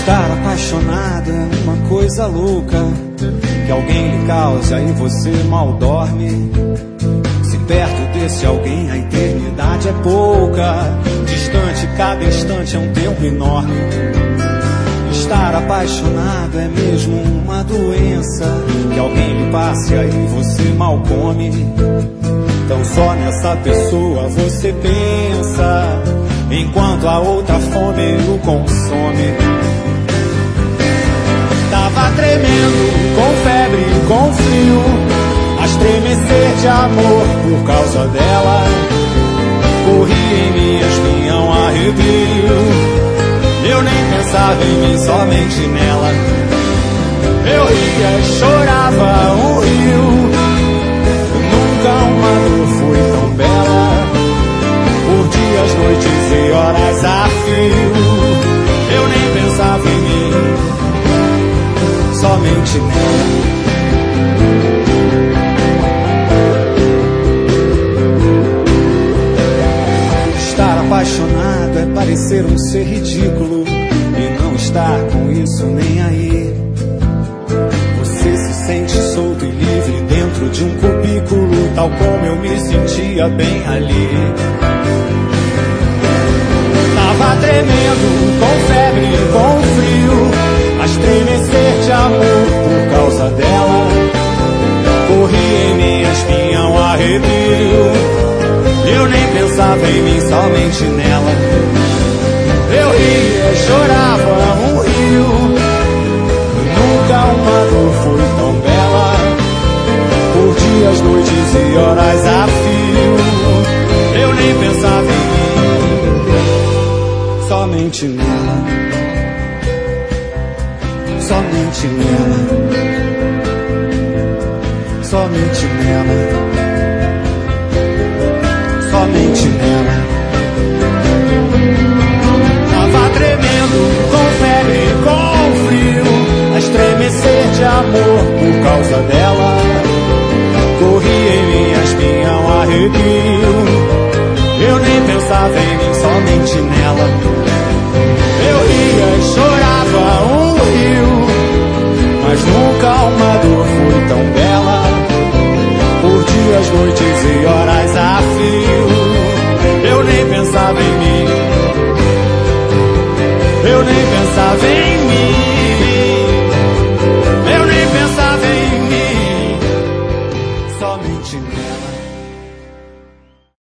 Estar apaixonado é uma coisa louca que alguém lhe causa e você mal dorme. Se perto desse alguém a eternidade é pouca, distante cada instante é um tempo enorme. Estar apaixonado é mesmo uma doença que alguém lhe passe aí você mal come. Então só nessa pessoa você pensa, enquanto a outra fome o consome. Tava tremendo, com febre, com frio, a estremecer de amor por causa dela. Corri em mim, vinha um arrepio. Eu nem pensava em mim, somente nela. Eu ria e chorava um rio. Nunca uma dor foi tão bela. Por dias, noites e horas a fio. Eu nem pensava em mim, somente nela. Estar apaixonado é parecer um ser ridículo e não estar com isso nem aí. Você se sente solto e livre dentro de um cubículo, tal como eu me sentia bem ali. Tava tremendo, com febre, com frio, a estremecer de amor por causa dela. Corri em mim, vinha um arrepio. Eu nem pensava em mim, somente nela. Eu ria e chorava um rio. Nunca uma dor foi tão bela. Por dias, noites e horas a fio. Eu nem pensava em mim, somente nela. Somente nela. Somente nela. Somente nela. Tava tremendo, com febre, com frio, a estremecer de amor por causa dela. Corri em minhas vinha um arrepio. Eu nem pensava em mim, somente nela. Eu ria e chorava um rio, mas nunca uma dor foi tão bela. Por dias, noites e horas a fio. Eu nem pensava em mim. Eu nem pensava em mim. Eu nem pensava em mim, somente nela.